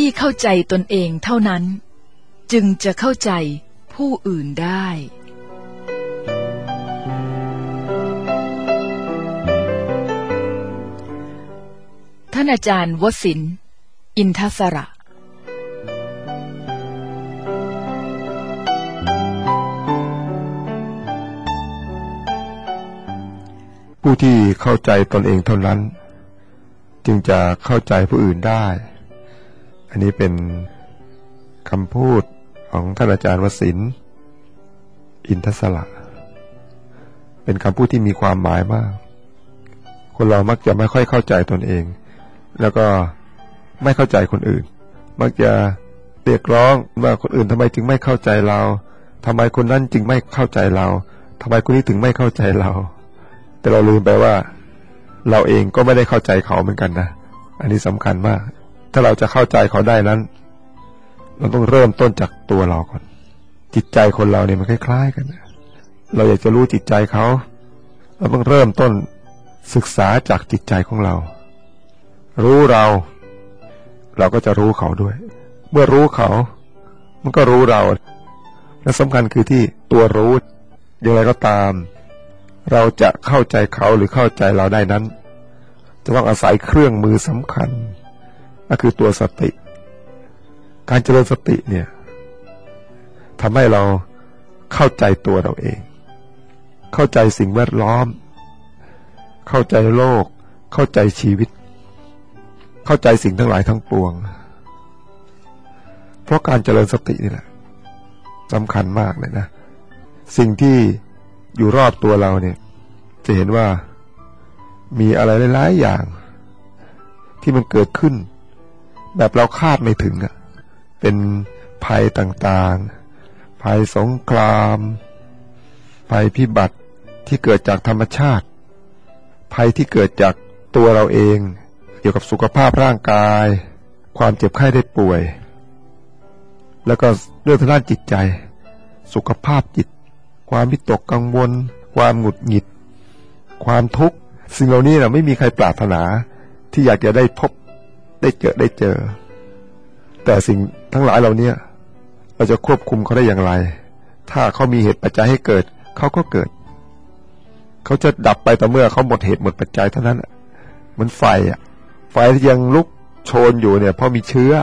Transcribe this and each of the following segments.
ที่เข้าใจตนเองเท่านั้นจึงจะเข้าใจผู้อื่นได้ท่านอาจารย์วสินทร์ อินทสระผู้ที่เข้าใจตนเองเท่านั้นจึงจะเข้าใจผู้อื่นได้อันนี้เป็นคำพูดของท่านอาจารย์วสินทร์ อินทสระเป็นคำพูดที่มีความหมายมากคนเรามักจะไม่ค่อยเข้าใจตนเองแล้วก็ไม่เข้าใจคนอื่นมักจะเรียกร้องว่าคนอื่นทำไมจึงไม่เข้าใจเราทำไมคนนั้นจึงไม่เข้าใจเราทำไมคนนี้ถึงไม่เข้าใจเราแต่เราลืมไปว่าเราเองก็ไม่ได้เข้าใจเขาเหมือนกันนะอันนี้สำคัญมากถ้าเราจะเข้าใจเขาได้นั้นเราต้องเริ่มต้นจากตัวเราก่อนจิตใจคนเราเนี่ยมันคล้ายๆกันเราอยากจะรู้จิตใจเขาเราต้องเริ่มต้นศึกษาจากจิตใจของเรารู้เราก็จะรู้เขาด้วยเมื่อรู้เขามันก็รู้เราและสำคัญคือที่ตัวรู้อย่างไรก็ตามเราจะเข้าใจเขาหรือเข้าใจเราได้นั้นจะต้องอาศัยเครื่องมือสำคัญก็คือตัวสติการเจริญสติเนี่ยทำให้เราเข้าใจตัวเราเองเข้าใจสิ่งแวดล้อมเข้าใจโลกเข้าใจชีวิตเข้าใจสิ่งทั้งหลายทั้งปวงเพราะการเจริญสตินี่แหละสำคัญมากเลยนะสิ่งที่อยู่รอบตัวเราเนี่ยจะเห็นว่ามีอะไรหลายๆอย่างที่มันเกิดขึ้นแบบเราคาดไม่ถึงเป็นภัยต่างๆภัยสงครามภัยพิบัติที่เกิดจากธรรมชาติภัยที่เกิดจากตัวเราเองเกี่ยวกับสุขภาพร่างกายความเจ็บไข้ได้ป่วยแล้วก็เรื่องทางด้านจิตใจสุขภาพจิตความวิตกกังวลความหงุดหงิดความทุกข์สิ่งเหล่านี้ไม่มีใครปรารถนาที่อยากจะได้พบได้เจอแต่สิ่งทั้งหลายเหล่านี้เราจะควบคุมเขาได้อย่างไรถ้าเขามีเหตุปัจจัยให้เกิดเขาก็เกิดเขาจะดับไปต่อเมื่อเขาหมดเหตุหมดปัจจัยเท่านั้นเหมือนไฟที่ยังลุกโชนอยู่เนี่ยเพราะมีเชื้อ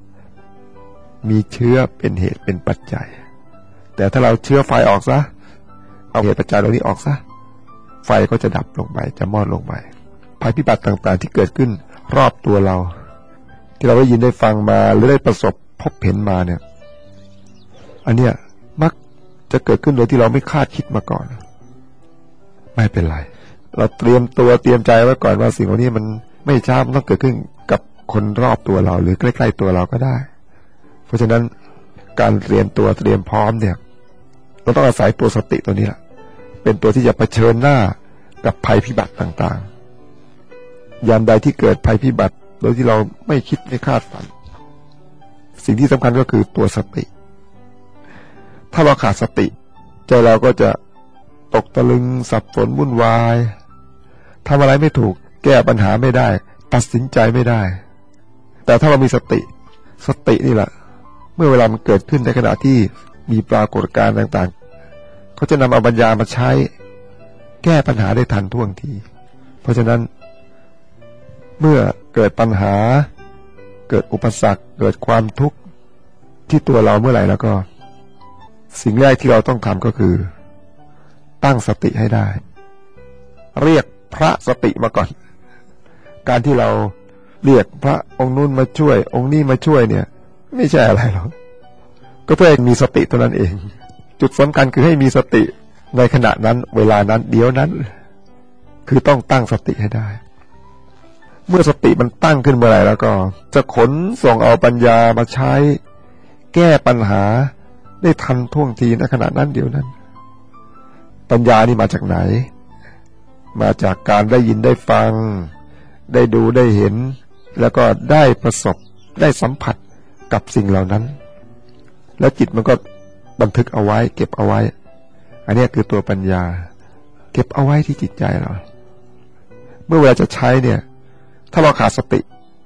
เป็นเหตุเป็นปัจจัยแต่ถ้าเราเชื้อไฟออกซะเอาเหตุปัจจัยเหล่านี้ออกซะไฟก็จะดับลงไปจะมอดลงไปภัยพิบัติต่างๆที่เกิดขึ้นรอบตัวเราที่เราได้ยินได้ฟังมาหรือได้ประสบพบเห็นมาเนี่ยอันเนี้ยมักจะเกิดขึ้นโดยที่เราไม่คาดคิดมาก่อนไม่เป็นไรเราเตรียมตัวเตรียมใจไว้ก่อนว่าสิ่งเหล่านี้มันไม่ช้ามันต้องเกิดขึ้นกับคนรอบตัวเราหรือใกล้ๆตัวเราก็ได้เพราะฉะนั้นการเตรียมตัวเตรียมพร้อมเนี่ยเราต้องอาศัยตัวสติตัวนี้แหละเป็นตัวที่จะเผชิญหน้ากับภัยพิบัติต่างๆยามใดที่เกิดภัยพิบัติโดยที่เราไม่คิดไม่คาดฝันสิ่งที่สำคัญก็คือตัวสติถ้าเราขาดสติใจเราก็จะตกตะลึงสับสนวุ่นวายทำอะไรไม่ถูกแก้ปัญหาไม่ได้ตัดสินใจไม่ได้แต่ถ้าเรามีสตินี่แหละเมื่อเวลามันเกิดขึ้นในขณะที่มีปรากฏการณ์ต่างๆเขาจะนำเอาปัญญามาใช้แก้ปัญหาได้ทันท่วงทีเพราะฉะนั้นเมื่อเกิดปัญหาเกิดอุปสรรคเกิดความทุกข์ที่ตัวเราเมื่อไหร่แล้วก็สิ่งแรกที่เราต้องทำก็คือตั้งสติให้ได้เรียกพระสติมาก่อนการที่เราเรียกพระองค์นู้นมาช่วยองค์นี้มาช่วยเนี่ยไม่ใช่อะไรหรอกก็เพื่อให้มีสติเท่านั้นเองจุดสำคัญคือให้มีสติในขณะนั้นเวลานั้นเดี๋ยวนั้นคือต้องตั้งสติให้ได้เมื่อสติมันตั้งขึ้นเมื่อไหร่แล้วก็จะขนส่งเอาปัญญามาใช้แก้ปัญหาได้ทันท่วงทีในขณะนั้นเดี๋ยวนั้นปัญญานี่มาจากไหนมาจากการได้ยินได้ฟังได้ดูได้เห็นแล้วก็ได้ประสบได้สัมผัสกับสิ่งเหล่านั้นแล้วจิตมันก็บันทึกเอาไว้เก็บเอาไว้อันนี้คือตัวปัญญาเก็บเอาไว้ที่จิตใจเราเมื่อเวลาจะใช้เนี่ยถ้าเราขาดสติ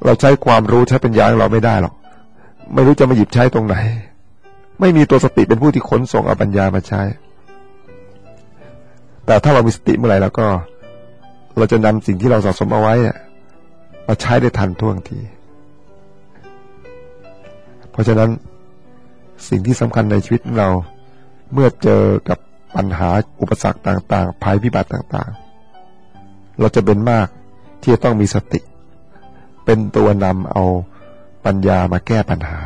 เราใช้ความรู้ใช้ปัญญาของเราไม่ได้หรอกไม่รู้จะมาหยิบใช้ตรงไหนไม่มีตัวสติเป็นผู้ที่ขนส่งเอาปัญญามาใช้แต่ถ้าเรามีสติเมื่อไหร่แล้วก็เราจะนำสิ่งที่เราสะสมเอาไว้มาใช้ได้ทันท่วงทีเพราะฉะนั้นสิ่งที่สำคัญในชีวิตของเราเมื่อเจอกับปัญหาอุปสรรคต่างๆภัยพิบัติต่างๆเราจะเป็นมากที่จะต้องมีสติเป็นตัวนำเอาปัญญามาแก้ปัญหา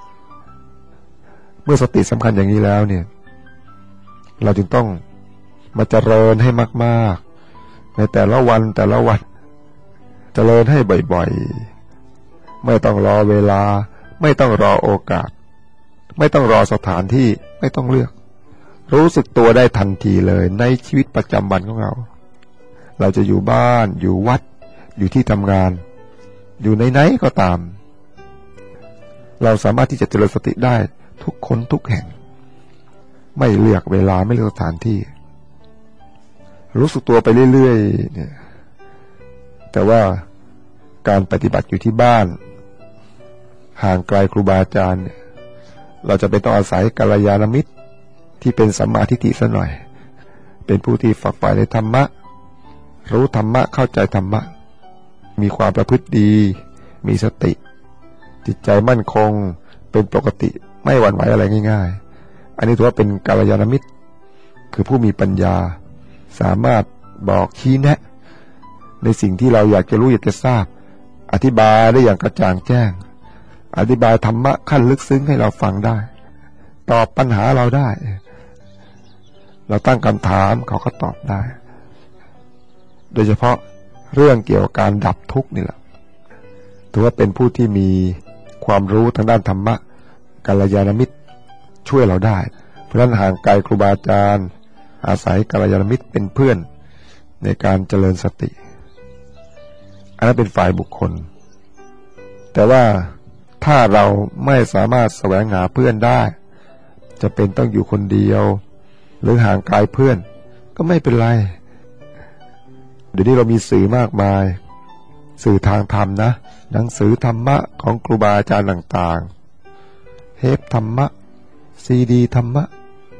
เมื่อสติสำคัญอย่างนี้แล้วเนี่ยเราจึงต้องมาเจริญให้มากๆในแต่ละวันเจริญให้บ่อยๆไม่ต้องรอเวลาไม่ต้องรอโอกาสไม่ต้องรอสถานที่ไม่ต้องเลือกรู้สึกตัวได้ทันทีเลยในชีวิตประจำวันของเราจะอยู่บ้านอยู่วัดอยู่ที่ทำงานอยู่ไหนๆก็ตามเราสามารถที่จะเจริญสติได้ทุกคนทุกแห่งไม่เลือกเวลาไม่เลือกสถานที่รู้สึกตัวไปเรื่อยๆเนี่ยแต่ว่าการปฏิบัติอยู่ที่บ้านห่างไกลครูบาอาจารย์เนี่ยเราจะเป็นต้องอาศัยกัลยาณมิตรที่เป็นสัมมาทิฏฐิซะหน่อยเป็นผู้ที่ฝักใฝ่ในธรรมะรู้ธรรมะเข้าใจธรรมะมีความประพฤติดีมีสติจิตใจมั่นคงเป็นปกติไม่หวั่นไหวอะไรง่ายๆอันนี้ถือว่าเป็นกัลยาณมิตรคือผู้มีปัญญาสามารถบอกชี้แนะในสิ่งที่เราอยากจะรู้อยากจะทราบอธิบายได้อย่างกระจ่างแจ้งอธิบายธรรมะขั้นลึกซึ้งให้เราฟังได้ตอบปัญหาเราได้เราตั้งคำถามเขาก็ตอบได้โดยเฉพาะเรื่องเกี่ยวกับการดับทุกข์นี่แหละถือว่าเป็นผู้ที่มีความรู้ทางด้านธรรมะกัลยาณมิตรช่วยเราได้เพราะฉะนั้นห่างไกลครูบาอาจารย์อาศัยกัลยาณมิตรเป็นเพื่อนในการเจริญสติอันนั้นเป็นฝ่ายบุคคลแต่ว่าถ้าเราไม่สามารถแสวงหาเพื่อนได้จะเป็นต้องอยู่คนเดียวหรือห่างไกลเพื่อนก็ไม่เป็นไรเดี๋ยวนี้เรามีสื่อมากมายสื่อทางธรรมนะหนังสือธรรมะของครูบาอาจารย์ต่างๆเทปธรรมะซีดีธรรมะ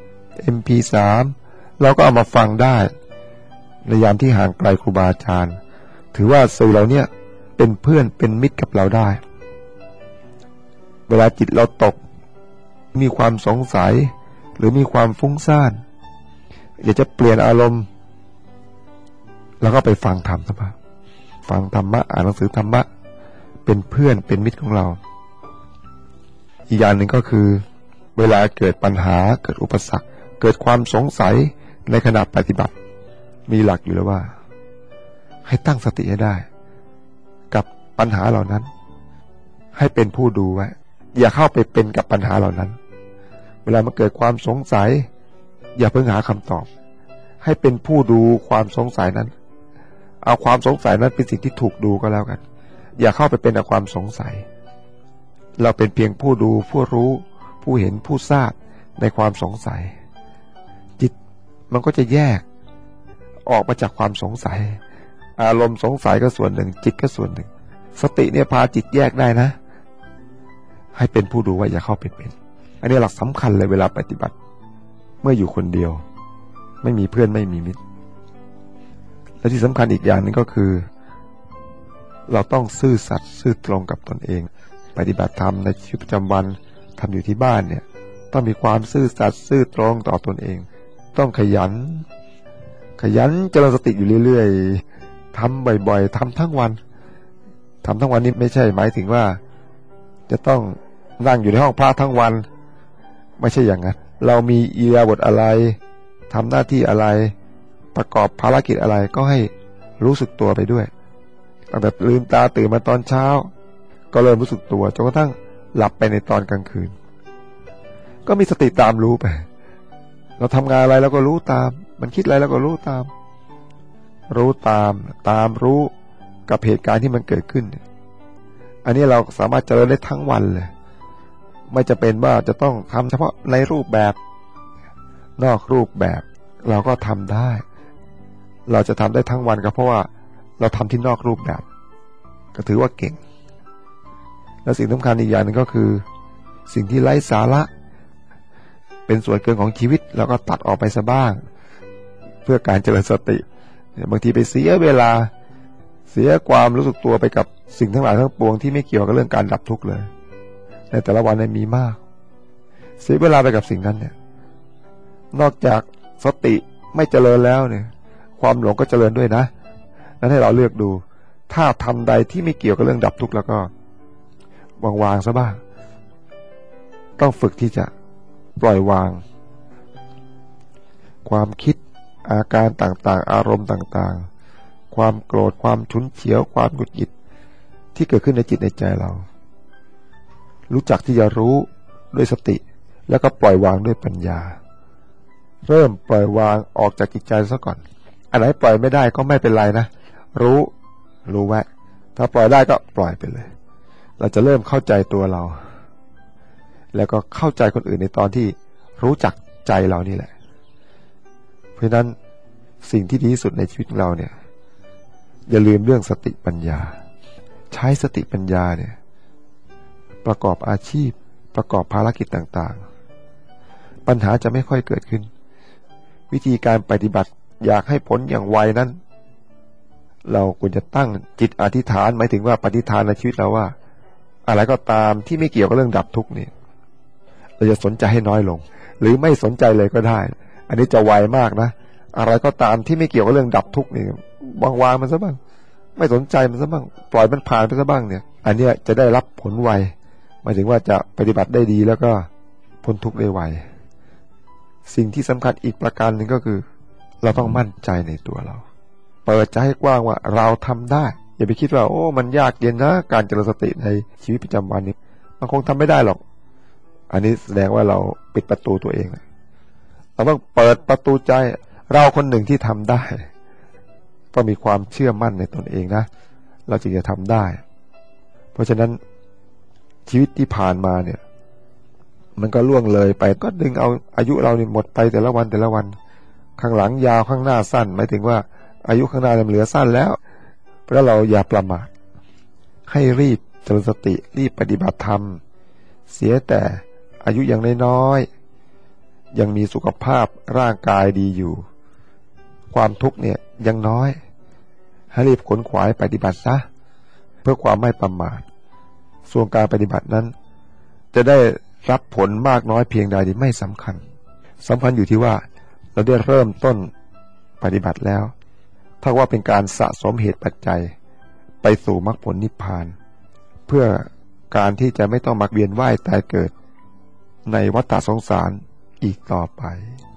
MP3 เราก็เอามาฟังได้ในยามที่ห่างไกลครูบาอาจารย์ถือว่าสื่อเราเนี่ยเป็นเพื่อนเป็นมิตรกับเราได้เวลาจิตเราตกมีความสงสัยหรือมีความฟุ้งซ่านอยากจะเปลี่ยนอารมณ์แล้วก็ไปฟังธรรมซะบ้างฟังธรรมะอ่านหนังสือธรรมะเป็นเพื่อนเป็นมิตรของเราอีกอย่างหนึ่งก็คือเวลาเกิดปัญหาเกิดอุปสรรคเกิดความสงสัยในขณะปฏิบัติมีหลักอยู่แล้วว่าให้ตั้งสติให้ได้กับปัญหาเหล่านั้นให้เป็นผู้ดูไว้อย่าเข้าไปเป็นกับปัญหาเหล่านั้นเวลามันเกิดความสงสัยอย่าเพิ่งหาคำตอบให้เป็นผู้ดูความสงสัยนั้นเอาความสงสัยนั้นเป็นสิ่งที่ถูกดูก็แล้วกันอย่าเข้าไปเป็นกับความสงสัยเราเป็นเพียงผู้ดูผู้รู้ผู้เห็นผู้ทราบในความสงสัยจิตมันก็จะแยกออกมาจากความสงสัยอารมณ์สงสัยก็ส่วนหนึ่งจิตก็ส่วนหนึ่งสติเนี่ยพาจิตแยกได้นะให้เป็นผู้ดูว่าอย่าเข้าไปเป็นอันนี้หลักสำคัญเลยเวลาปฏิบัติเมื่ออยู่คนเดียวไม่มีเพื่อนไม่มีมิตรและที่สำคัญอีกอย่างนึงก็คือเราต้องซื่อสัตย์ซื่อตรงกับตนเองปฏิบัติธรรมในชีวิตประจำวันทำอยู่ที่บ้านเนี่ยต้องมีความซื่อสัตย์ซื่อตรงต่อตนเองต้องขยันเจริญสติอยู่เรื่อยๆทำบ่อยๆทำทั้งวันนี้ไม่ใช่หมายถึงว่าจะต้องนั่งอยู่ในห้องพระทั้งวันไม่ใช่อย่างนั้นเรามีอิริยาบถอะไรทำหน้าที่อะไรประกอบภารกิจอะไรก็ให้รู้สึกตัวไปด้วยตั้งแต่ลืมตาตื่นมาตอนเช้าก็เริ่มรู้สึกตัวจนกระทั่งหลับไปในตอนกลางคืนก็มีสติตามรู้ไปเราทำงานอะไรเราก็รู้ตามมันคิดอะไรเราก็รู้ตามรู้กับเหตุการณ์ที่มันเกิดขึ้นอันนี้เราสามารถเจริญได้ทั้งวันเลยไม่จะเป็นว่าจะต้องทำเฉพาะในรูปแบบนอกรูปแบบเราก็ทำได้เราจะทำได้ทั้งวันก็เพราะว่าเราทำที่นอกรูปแบบก็ถือว่าเก่งและสิ่งสำคัญอีกอย่างหนึ่งก็คือสิ่งที่ไร้สาระเป็นส่วนเกินของชีวิตแล้วก็ตัดออกไปซะบ้างเพื่อการเจริญสติบางทีไปเสียเวลาเสียความรู้สึกตัวไปกับสิ่งทั้งหลายทั้งปวงที่ไม่เกี่ยวกับเรื่องการดับทุกข์เลยในแต่ละวันเนี่ยมีมากเสียเวลาไปกับสิ่งนั้นเนี่ยนอกจากสติไม่เจริญแล้วเนี่ยความหลงก็เจริญด้วยนะนั้นให้เราเลือกดูถ้าทำใดที่ไม่เกี่ยวกับเรื่องดับทุกข์แล้วก็วางซะบ้างต้องฝึกที่จะปล่อยวางความคิดอาการต่างๆอารมณ์ต่างๆความโกรธความฉุนเฉียวความหงุดหงิดที่เกิดขึ้นในจิตในใจเรารู้จักที่จะรู้ด้วยสติแล้วก็ปล่อยวางด้วยปัญญาเริ่มปล่อยวางออกจากจิตใจซะก่อนอันไหนปล่อยไม่ได้ก็ไม่เป็นไรนะรู้ไว้ถ้าปล่อยได้ก็ปล่อยไปเลยเราจะเริ่มเข้าใจตัวเราแล้วก็เข้าใจคนอื่นในตอนที่รู้จักใจเรานี่แหละเพราะนั้นสิ่งที่ดีที่สุดในชีวิตของเราเนี่ยอย่าลืมเรื่องสติปัญญาใช้สติปัญญาเนี่ยประกอบอาชีพประกอบภารกิจต่างๆปัญหาจะไม่ค่อยเกิดขึ้นวิธีการปฏิบัติอยากให้ผลอย่างไวนั้นเราควรจะตั้งจิตอธิษฐานหมายถึงว่าปฏิฐานในชีวิตเราว่าอะไรก็ตามที่ไม่เกี่ยวกับเรื่องดับทุกข์นี่เราจะสนใจให้น้อยลงหรือไม่สนใจเลยก็ได้อันนี้จะไวมากนะอะไรก็ตามที่ไม่เกี่ยวกับเรื่องดับทุกข์นี่วางมันซะบ้างไม่สนใจมันซะบ้างปล่อยมันผ่านไปซะบ้างเนี่ยอันเนี้ยจะได้รับผลไวหมายถึงว่าจะปฏิบัติได้ดีแล้วก็พ้นทุกข์ได้ไวสิ่งที่สำคัญอีกประการหนึ่งก็คือเราต้องมั่นใจในตัวเราเปิดใจให้กว้างว่าเราทำได้อย่าไปคิดว่าโอ้มันยากเย็นนะการเจริญสติในชีวิตประจำวันนี้มันคงทำไม่ได้หรอกอันนี้แสดงว่าเราปิดประตูตัวเองเราต้องเปิดประตูใจเราคนหนึ่งที่ทำได้ต้องมีความเชื่อมั่นในตนเองนะเราจึงจะทำได้เพราะฉะนั้นชีวิตที่ผ่านมาเนี่ยมันก็ล่วงเลยไปก็ดึงเอาอายุเราเนี่ยหมดไปแต่ละวันข้างหลังยาวข้างหน้าสั้นหมายถึงว่าอายุข้างหน้าเหลือสั้นแล้วเพราะเราอย่าประมาทให้รีบเจริญสติรีบปฏิบัติธรรมเสียแต่อายุยังน้อยๆยังมีสุขภาพร่างกายดีอยู่ความทุกข์เนี่ยยังน้อยให้รีบขนขวายปฏิบัติซะเพื่อความไม่ประมาทส่วนการปฏิบัตินั้นจะได้รับผลมากน้อยเพียงใดที่ไม่สำคัญอยู่ที่ว่าเราได้เริ่มต้นปฏิบัติแล้วถ้าว่าเป็นการสะสมเหตุปัจจัยไปสู่มรรคผลนิพพานเพื่อการที่จะไม่ต้องมาเวียนว่ายตายเกิดในวัฏฏะสงสารอีกต่อไป